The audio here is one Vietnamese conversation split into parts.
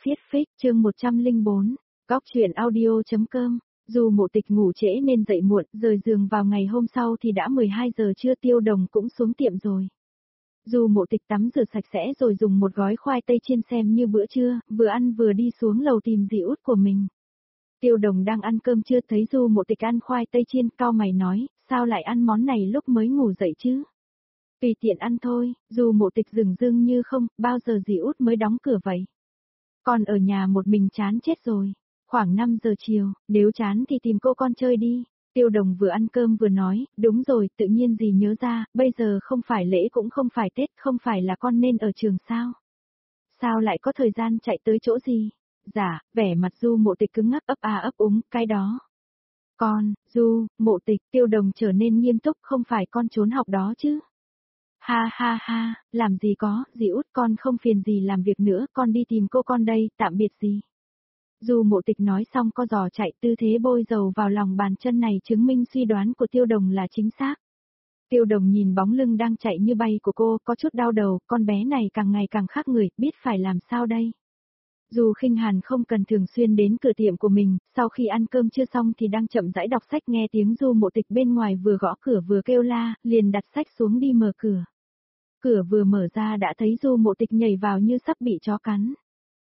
Viết phích chương 104, Góc truyện audio.com. Dù Mộ Tịch ngủ trễ nên dậy muộn, rời giường vào ngày hôm sau thì đã 12 giờ trưa. Tiêu Đồng cũng xuống tiệm rồi. Dù Mộ Tịch tắm rửa sạch sẽ rồi dùng một gói khoai tây chiên xem như bữa trưa, vừa ăn vừa đi xuống lầu tìm dì út của mình. Tiêu Đồng đang ăn cơm trưa thấy Du Mộ Tịch ăn khoai tây chiên, cau mày nói, sao lại ăn món này lúc mới ngủ dậy chứ? Tùy tiện ăn thôi. Dù Mộ Tịch dửng dưng như không, bao giờ dì út mới đóng cửa vậy? Con ở nhà một mình chán chết rồi. Khoảng 5 giờ chiều, nếu chán thì tìm cô con chơi đi. Tiêu Đồng vừa ăn cơm vừa nói, đúng rồi, tự nhiên dì nhớ ra, bây giờ không phải lễ cũng không phải Tết, không phải là con nên ở trường sao? Sao lại có thời gian chạy tới chỗ gì? Dạ, vẻ mặt Du Mộ Tịch cứng ngắc ấp a ấp úng, cái đó. Con, Du, Mộ Tịch, Tiêu Đồng trở nên nghiêm túc, không phải con trốn học đó chứ? Ha ha ha, làm gì có, dì út con không phiền dì làm việc nữa, con đi tìm cô con đây, tạm biệt dì. Dù Mộ Tịch nói xong co giò chạy, tư thế bôi dầu vào lòng bàn chân này chứng minh suy đoán của Tiêu Đồng là chính xác. Tiêu Đồng nhìn bóng lưng đang chạy như bay của cô, có chút đau đầu, con bé này càng ngày càng khác người, biết phải làm sao đây. Dù Khinh Hàn không cần thường xuyên đến cửa tiệm của mình, sau khi ăn cơm chưa xong thì đang chậm rãi đọc sách, nghe tiếng Du Mộ Tịch bên ngoài vừa gõ cửa vừa kêu la, liền đặt sách xuống đi mở cửa. Cửa vừa mở ra đã thấy Du Mộ Tịch nhảy vào như sắp bị chó cắn.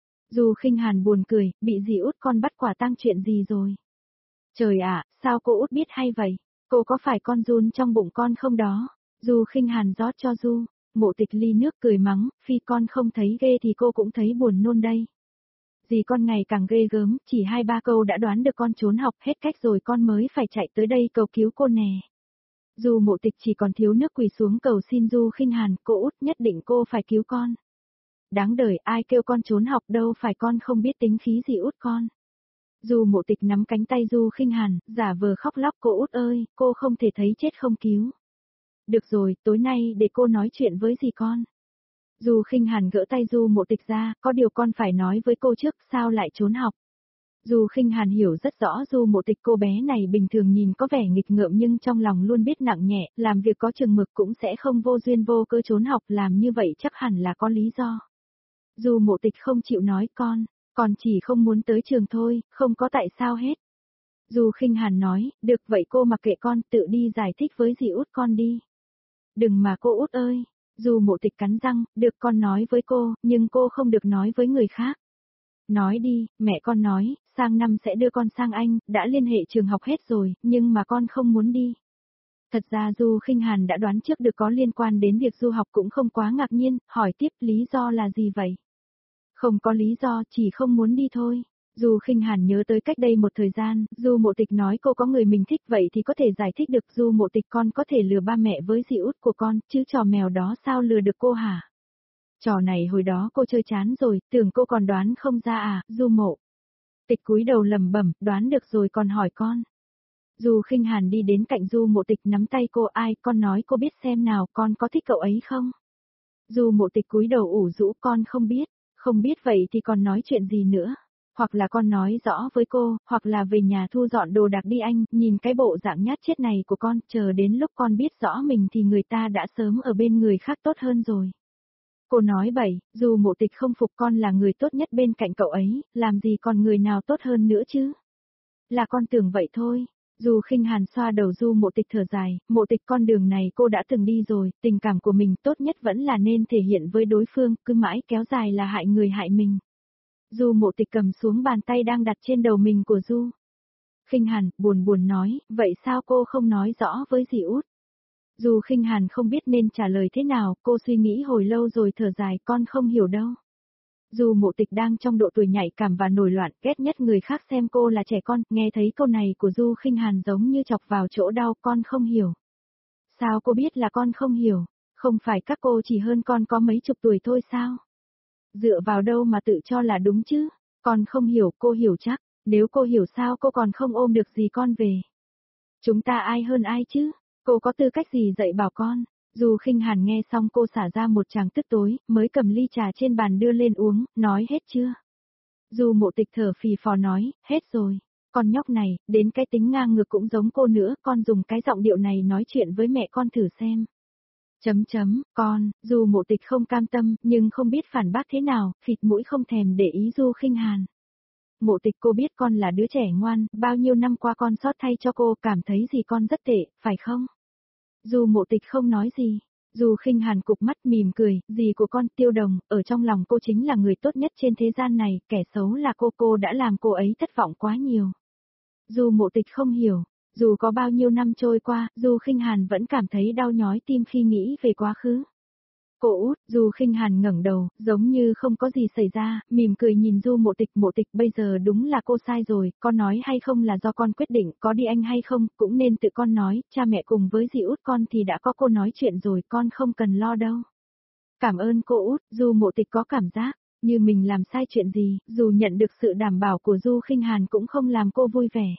Du Khinh Hàn buồn cười, bị dì út con bắt quả tang chuyện gì rồi? Trời ạ, sao cô út biết hay vậy? Cô có phải con run trong bụng con không đó? Du Khinh Hàn rót cho Du Mộ Tịch ly nước cười mắng, phi con không thấy ghê thì cô cũng thấy buồn nôn đây. Dì con ngày càng ghê gớm, chỉ 2-3 câu đã đoán được con trốn học, hết cách rồi con mới phải chạy tới đây cầu cứu cô nè. Du Mộ Tịch chỉ còn thiếu nước quỳ xuống cầu xin Du Khinh Hàn, cô út nhất định cô phải cứu con. Đáng đời, ai kêu con trốn học đâu phải con không biết tính khí gì út con. Du Mộ Tịch nắm cánh tay Du Khinh Hàn, giả vờ khóc lóc, cô út ơi, cô không thể thấy chết không cứu. Được rồi, tối nay để cô nói chuyện với dì con. Du Khinh Hàn gỡ tay Du Mộ Tịch ra, có điều con phải nói với cô trước, sao lại trốn học. Du Khinh Hàn hiểu rất rõ Du Mộ Tịch, cô bé này bình thường nhìn có vẻ nghịch ngợm nhưng trong lòng luôn biết nặng nhẹ, làm việc có chừng mực cũng sẽ không vô duyên vô cớ trốn học, làm như vậy chắc hẳn là có lý do. Du Mộ Tịch không chịu nói con chỉ không muốn tới trường thôi, không có tại sao hết. Du Khinh Hàn nói, được vậy cô mặc kệ con, tự đi giải thích với dì út con đi. Đừng mà cô út ơi. Du Mộ Tịch cắn răng, được con nói với cô, nhưng cô không được nói với người khác. Nói đi, mẹ con nói, sang năm sẽ đưa con sang Anh, đã liên hệ trường học hết rồi, nhưng mà con không muốn đi. Thật ra Du Khinh Hàn đã đoán trước được có liên quan đến việc du học cũng không quá ngạc nhiên, hỏi tiếp lý do là gì vậy? Không có lý do, chỉ không muốn đi thôi. Du Khinh Hàn nhớ tới cách đây một thời gian, Du Mộ Tịch nói cô có người mình thích, vậy thì có thể giải thích được. Du Mộ Tịch, con có thể lừa ba mẹ với dì út của con, chứ trò mèo đó sao lừa được cô hả? Trò này hồi đó cô chơi chán rồi, tưởng cô còn đoán không ra à? Du Mộ Tịch cúi đầu lẩm bẩm, đoán được rồi còn hỏi con. Du Khinh Hàn đi đến cạnh Du Mộ Tịch nắm tay cô, ai, con nói cô biết xem nào, con có thích cậu ấy không? Du Mộ Tịch cúi đầu ủ rũ, con không biết. Không biết vậy thì còn nói chuyện gì nữa? Hoặc là con nói rõ với cô, hoặc là về nhà thu dọn đồ đạc đi anh, nhìn cái bộ dạng nhát chết này của con, chờ đến lúc con biết rõ mình thì người ta đã sớm ở bên người khác tốt hơn rồi. Cô nói bậy, Du Mộ Tịch không phục, con là người tốt nhất bên cạnh cậu ấy, làm gì còn người nào tốt hơn nữa chứ? Là con tưởng vậy thôi. Du Khinh Hàn xoa đầu Du Mộ Tịch thở dài, Mộ Tịch con đường này cô đã từng đi rồi, tình cảm của mình tốt nhất vẫn là nên thể hiện với đối phương, cứ mãi kéo dài là hại người hại mình. Du Mộ Tịch cầm xuống bàn tay đang đặt trên đầu mình của Du Khinh Hàn, buồn buồn nói, vậy sao cô không nói rõ với dì út? Du Khinh Hàn không biết nên trả lời thế nào, cô suy nghĩ hồi lâu rồi thở dài, con không hiểu đâu. Du Mộ Tịch đang trong độ tuổi nhạy cảm và nổi loạn, ghét nhất người khác xem cô là trẻ con, nghe thấy câu này của Du Khinh Hàn giống như chọc vào chỗ đau, con không hiểu. Sao cô biết là con không hiểu? Không phải các cô chỉ hơn con có mấy chục tuổi thôi sao? Dựa vào đâu mà tự cho là đúng chứ? Con không hiểu, cô hiểu chắc, nếu cô hiểu sao cô còn không ôm được gì con về? Chúng ta ai hơn ai chứ? Cô có tư cách gì dạy bảo con? Du Khinh Hàn nghe xong cô xả ra một tràng tức tối, mới cầm ly trà trên bàn đưa lên uống, nói hết chưa? Du Mộ Tịch thở phì phò nói, hết rồi. Con nhóc này, đến cái tính ngang ngược cũng giống cô nữa, con dùng cái giọng điệu này nói chuyện với mẹ con thử xem. Dù Mộ Tịch không cam tâm, nhưng không biết phản bác thế nào, phịt mũi không thèm để ý Du Khinh Hàn. Mộ Tịch, cô biết con là đứa trẻ ngoan, bao nhiêu năm qua con xót thay cho cô, cảm thấy gì con rất tệ, phải không? Du Mộ Tịch không nói gì. Du Khinh Hàn cụp mắt mỉm cười, dì của con Tiêu Đồng, ở trong lòng cô chính là người tốt nhất trên thế gian này, kẻ xấu là cô đã làm cô ấy thất vọng quá nhiều. Du Mộ Tịch không hiểu, dù có bao nhiêu năm trôi qua, Du Khinh Hàn vẫn cảm thấy đau nhói tim khi nghĩ về quá khứ. Cô út, Du Khinh Hàn ngẩng đầu, giống như không có gì xảy ra, mỉm cười nhìn Du Mộ Tịch, bây giờ đúng là cô sai rồi, con nói hay không là do con quyết định, có đi anh hay không, cũng nên tự con nói, cha mẹ cùng với dì út con thì đã có cô nói chuyện rồi, con không cần lo đâu. Cảm ơn cô út, Du Mộ Tịch có cảm giác, như mình làm sai chuyện gì, dù nhận được sự đảm bảo của Du Khinh Hàn cũng không làm cô vui vẻ.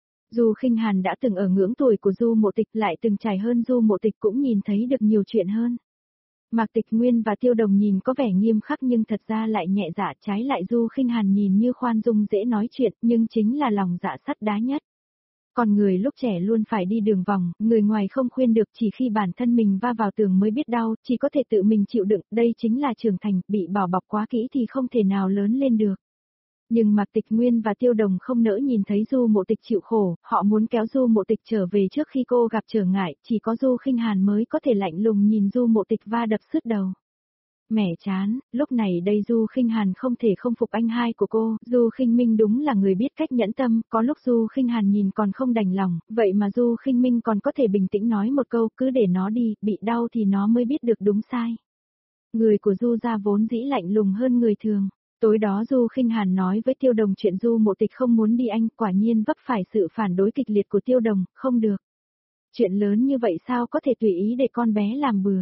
Du Khinh Hàn đã từng ở ngưỡng tuổi của Du Mộ Tịch, lại từng trải hơn Du Mộ Tịch, cũng nhìn thấy được nhiều chuyện hơn. Mạc Tịch Nguyên và Tiêu Đồng nhìn có vẻ nghiêm khắc nhưng thật ra lại nhẹ dạ, trái lại Du Khinh Hàn nhìn như khoan dung dễ nói chuyện, nhưng chính là lòng dạ sắt đá nhất. Con người lúc trẻ luôn phải đi đường vòng, người ngoài không khuyên được, chỉ khi bản thân mình va vào tường mới biết đau, chỉ có thể tự mình chịu đựng, đây chính là trưởng thành, bị bảo bọc quá kỹ thì không thể nào lớn lên được. Nhưng Mạc Tịch Nguyên và Tiêu Đồng không nỡ nhìn thấy Du Mộ Tịch chịu khổ, họ muốn kéo Du Mộ Tịch trở về trước khi cô gặp trở ngại, chỉ có Du Khinh Hàn mới có thể lạnh lùng nhìn Du Mộ Tịch va đập sứt đầu. Mẻ chán, lúc này đây Du Khinh Hàn không thể không phục anh hai của cô, Du Khinh Minh đúng là người biết cách nhẫn tâm, có lúc Du Khinh Hàn nhìn còn không đành lòng, vậy mà Du Khinh Minh còn có thể bình tĩnh nói một câu, cứ để nó đi, bị đau thì nó mới biết được đúng sai. Người của Du gia vốn dĩ lạnh lùng hơn người thường. Tối đó Du Khinh Hàn nói với Tiêu Đồng chuyện Du Mộ Tịch không muốn đi anh, quả nhiên vấp phải sự phản đối kịch liệt của Tiêu Đồng, không được. Chuyện lớn như vậy sao có thể tùy ý để con bé làm bừa.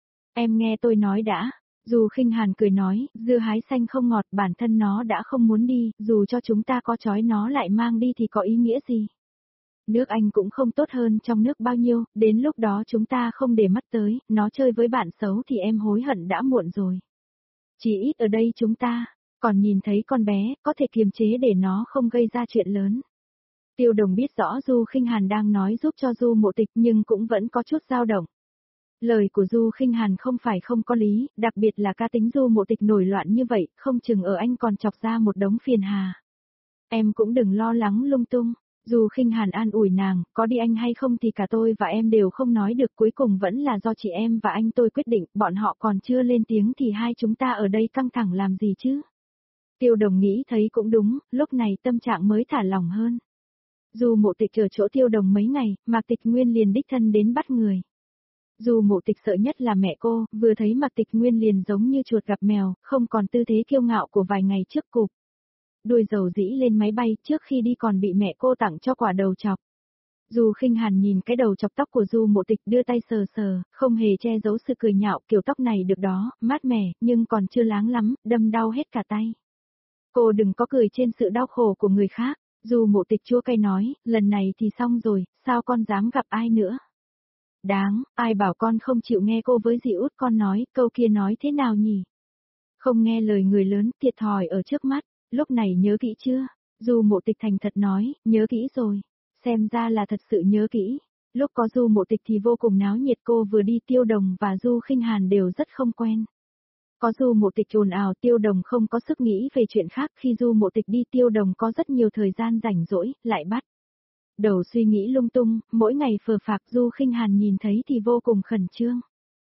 Em nghe tôi nói đã. Du Khinh Hàn cười nói, dưa hái xanh không ngọt, bản thân nó đã không muốn đi, dù cho chúng ta có trói nó lại mang đi thì có ý nghĩa gì. Nước Anh cũng không tốt hơn trong nước bao nhiêu, đến lúc đó chúng ta không để mắt tới, nó chơi với bạn xấu thì em hối hận đã muộn rồi. Chỉ ít ở đây chúng ta, còn nhìn thấy con bé, có thể kiềm chế để nó không gây ra chuyện lớn. Tiêu Đồng biết rõ Du Khinh Hàn đang nói giúp cho Du Mộ Tịch nhưng cũng vẫn có chút dao động. Lời của Du Khinh Hàn không phải không có lý, đặc biệt là cá tính Du Mộ Tịch nổi loạn như vậy, không chừng ở anh còn chọc ra một đống phiền hà. Em cũng đừng lo lắng lung tung. Du Khinh Hàn an ủi nàng, có đi anh hay không thì cả tôi và em đều không nói được, cuối cùng vẫn là do chị em và anh tôi quyết định, bọn họ còn chưa lên tiếng thì hai chúng ta ở đây căng thẳng làm gì chứ. Tiêu Đồng nghĩ thấy cũng đúng, lúc này tâm trạng mới thả lỏng hơn. Du Mộ Tịch ở chỗ Tiêu Đồng mấy ngày, Mạc Tịch Nguyên liền đích thân đến bắt người. Du Mộ Tịch sợ nhất là mẹ cô, vừa thấy Mạc Tịch Nguyên liền giống như chuột gặp mèo, không còn tư thế kiêu ngạo của vài ngày trước cục. Đuôi dầu dĩ lên máy bay, trước khi đi còn bị mẹ cô tặng cho quả đầu chọc. Du Khinh Hàn nhìn cái đầu chọc tóc của Du Mộ Tịch, đưa tay sờ sờ, không hề che giấu sự cười nhạo, kiểu tóc này được đó, mát mẻ, nhưng còn chưa láng lắm, đâm đau hết cả tay. Cô đừng có cười trên sự đau khổ của người khác. Du Mộ Tịch chua cay nói, lần này thì xong rồi, sao con dám gặp ai nữa. Đáng, ai bảo con không chịu nghe cô với dì út con nói, câu kia nói thế nào nhỉ? Không nghe lời người lớn, thiệt thòi ở trước mắt, lúc này nhớ kỹ chưa? Du Mộ Tịch thành thật nói, nhớ kỹ rồi. Xem ra là thật sự nhớ kỹ. Lúc có Du Mộ Tịch thì vô cùng náo nhiệt, cô vừa đi Tiêu Đồng và Du Khinh Hàn đều rất không quen. Có Du Mộ Tịch ồn ào, Tiêu Đồng không có sức nghĩ về chuyện khác, khi Du Mộ Tịch đi Tiêu Đồng có rất nhiều thời gian rảnh rỗi, lại bắt đầu suy nghĩ lung tung, mỗi ngày phờ phạc. Du Khinh Hàn nhìn thấy thì vô cùng khẩn trương.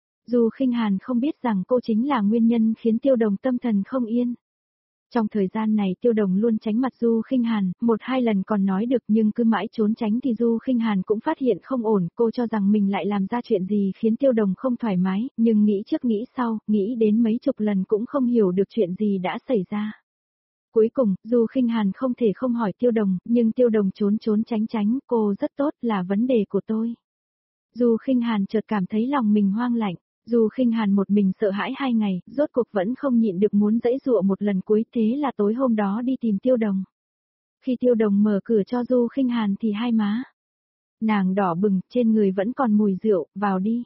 Du Khinh Hàn không biết rằng cô chính là nguyên nhân khiến Tiêu Đồng tâm thần không yên. Trong thời gian này Tiêu Đồng luôn tránh mặt Du Khinh Hàn, một hai lần còn nói được nhưng cứ mãi trốn tránh thì Du Khinh Hàn cũng phát hiện không ổn, cô cho rằng mình lại làm ra chuyện gì khiến Tiêu Đồng không thoải mái, nhưng nghĩ trước nghĩ sau, nghĩ đến mấy chục lần cũng không hiểu được chuyện gì đã xảy ra. Cuối cùng, Du Khinh Hàn không thể không hỏi Tiêu Đồng, nhưng Tiêu Đồng trốn trốn tránh tránh, cô rất tốt, là vấn đề của tôi. Du Khinh Hàn chợt cảm thấy lòng mình hoang lạnh. Du Khinh Hàn một mình sợ hãi 2 ngày, rốt cuộc vẫn không nhịn được muốn giãy giụa một lần cuối, thế là tối hôm đó đi tìm Tiêu Đồng. Khi Tiêu Đồng mở cửa cho Du Khinh Hàn thì hai má nàng đỏ bừng, trên người vẫn còn mùi rượu, vào đi.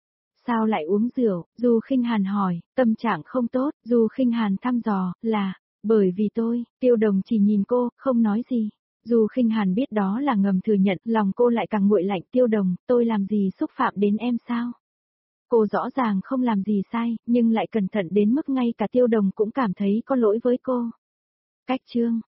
Sao lại uống rượu? Du Khinh Hàn hỏi, tâm trạng không tốt. Du Khinh Hàn thăm dò, là bởi vì tôi. Tiêu Đồng chỉ nhìn cô, không nói gì. Du Khinh Hàn biết đó là ngầm thừa nhận, lòng cô lại càng nguội lạnh. Tiêu Đồng, tôi làm gì xúc phạm đến em sao? Cô rõ ràng không làm gì sai, nhưng lại cẩn thận đến mức ngay cả Tiêu Đồng cũng cảm thấy có lỗi với cô. Cách chương